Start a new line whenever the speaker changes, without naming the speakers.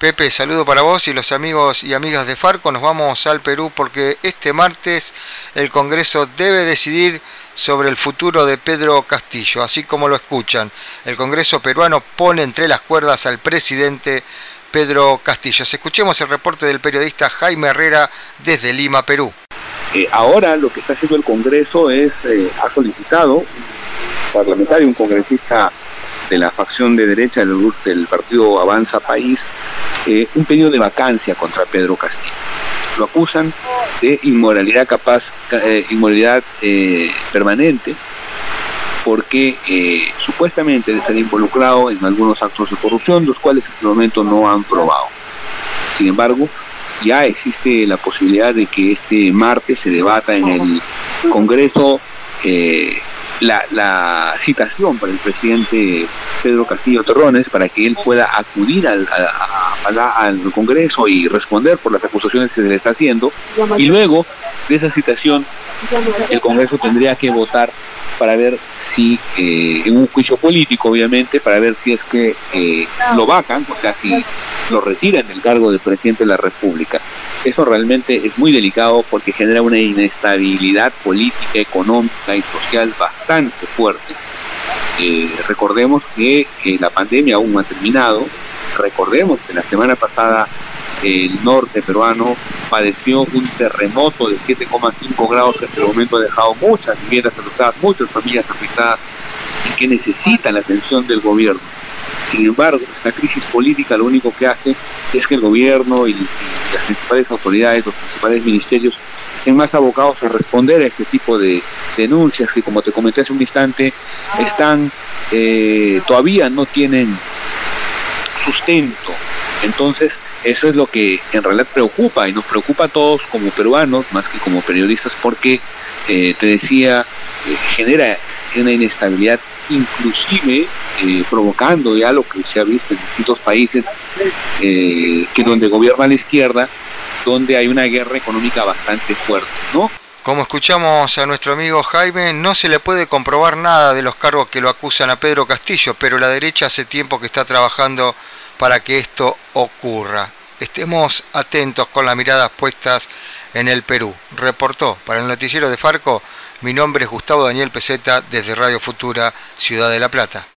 Pepe, saludo para vos y los amigos y amigas de Farco. Nos vamos al Perú porque este martes el Congreso debe decidir sobre el futuro de Pedro Castillo. Así como lo escuchan, el Congreso peruano pone entre las cuerdas al presidente Pedro Castillo. Escuchemos el reporte del periodista Jaime Herrera desde Lima, Perú.
Ahora lo que está haciendo el Congreso es, ha solicitado un parlamentario, un congresista de la facción de derecha del partido Avanza País, un pedido de vacancia contra Pedro Castillo. Lo acusan de inmoralidad permanente, porque supuestamente de estar involucrado en algunos actos de corrupción, los cuales hasta el momento no han probado. Sin embargo, ya existe la posibilidad de que este martes se debata en el Congreso la citación para el presidente Pedro Castillo Terrones para que él pueda acudir al Congreso y responder por las acusaciones que se le está haciendo, y luego de esa citación el Congreso tendría que votar para ver si, en un juicio político obviamente, para ver si es que lo vacan, o sea, si lo retiran del cargo de presidente de la República. Eso realmente es muy delicado porque genera una inestabilidad política, económica y social bastante fuerte. Recordemos que la pandemia aún no ha terminado. Recordemos que la semana pasada el norte peruano padeció un terremoto de 7,5 grados que hasta el momento ha dejado muchas viviendas afectadas, muchas familias afectadas y que necesitan la atención del gobierno. Sin embargo, esta crisis política lo único que hace es que el gobierno y las principales autoridades, los principales ministerios, estén más abocados a responder a este tipo de denuncias que, como te comenté hace un instante, están todavía no tienen sustento. Entonces, eso es lo que en realidad preocupa, y nos preocupa a todos como peruanos, más que como periodistas, porque, te decía, genera una inestabilidad, inclusive provocando ya lo que se ha visto en distintos países que donde gobierna la izquierda, donde hay una guerra económica bastante fuerte, ¿no?
Como escuchamos a nuestro amigo Jaime, no se le puede comprobar nada de los cargos que lo acusan a Pedro Castillo, pero la derecha hace tiempo que está trabajando para que esto ocurra. Estemos atentos con las miradas puestas en el Perú. Reportó para el noticiero de Farco, mi nombre es Gustavo Daniel Peseta desde Radio Futura, Ciudad de La Plata.